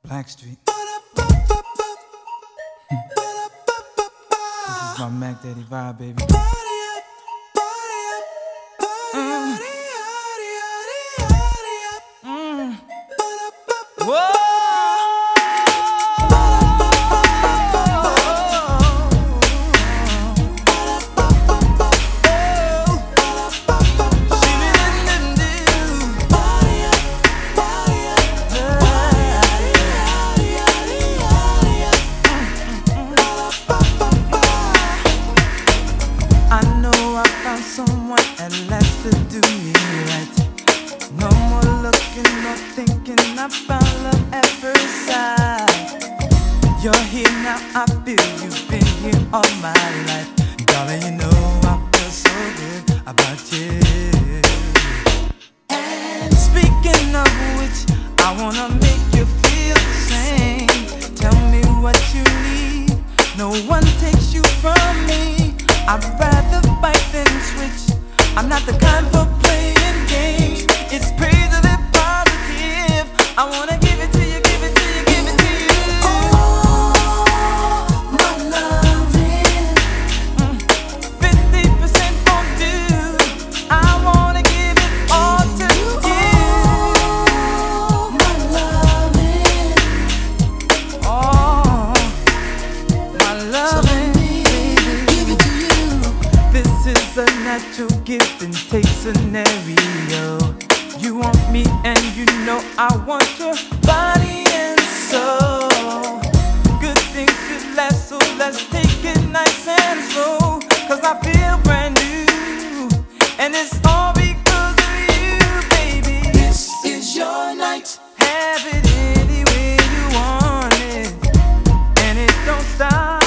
Blackstreet. This is my Mac Daddy vibe, baby. Whoa! Someone at last to do me right. No more looking or thinking, I found love at first sight. You're here now, I feel you've been here all my life. Darling, you know I feel so good about you. And speaking of which, I wanna make you feel the same. Tell me what you need, no one takes you from me. I'd rather fight than switch. I'm not the kind for playing games. It's crazily positive. I wanna give it to you, give it to you, give it to you. Oh, my loving, 50% won't do. I wanna give it all to you. Oh, my loving, oh, my loving. This is a natural give and take scenario. You want me and you know I want your body and soul. Good things should last, so let's take it nice and slow. Cause I feel brand new, and it's all because of you, baby. This is your night. Have it any way you want it, and it don't stop.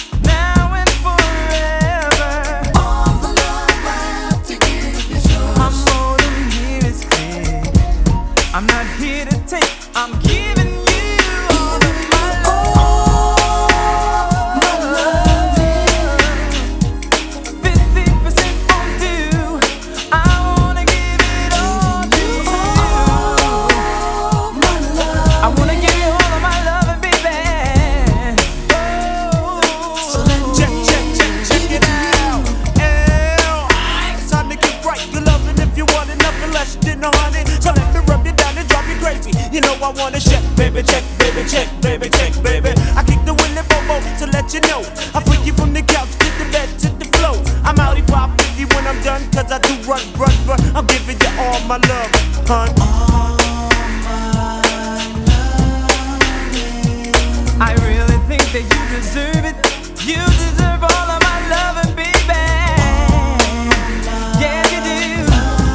I'm not here to take, I'm giving you all of my love. Oh, my loving, 50% won't do. I wanna give it all to you. Oh, my love. I wanna give you all of my loving, baby. Oh, so let's check it out. It's time to get right. You're loving if you want it, nothing less than a honey. So let me rub you down and drop you crazy. You know I wanna check, baby, check, baby, check, baby, check, baby. I kick the Willy Bobo to let you know. I freak you from the couch to the bed to the floor. I'm out 550 when I'm done, cause I do run. I'm giving you all my love, hun. I really think that you deserve it. You deserve all of my loving, baby. Yeah, you do.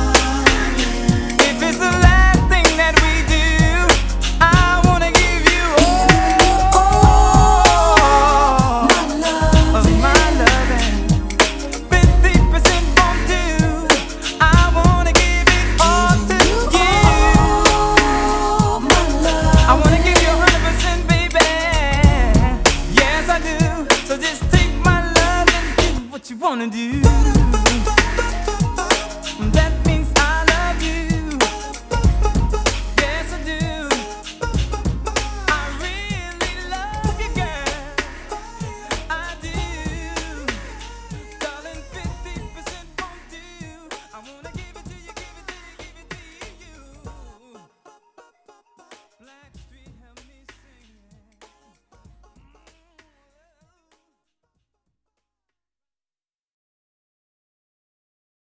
If it's the last thing that we do, I wanna give you all of my loving. 50% won't do. I wanna give it all to you. I wanna give you 100%, baby. Yes, I do. So just take my love and do what you wanna do. That means I love you. Yes, I do. I really love you, girl. I do. Darling, 50% won't do. I wanna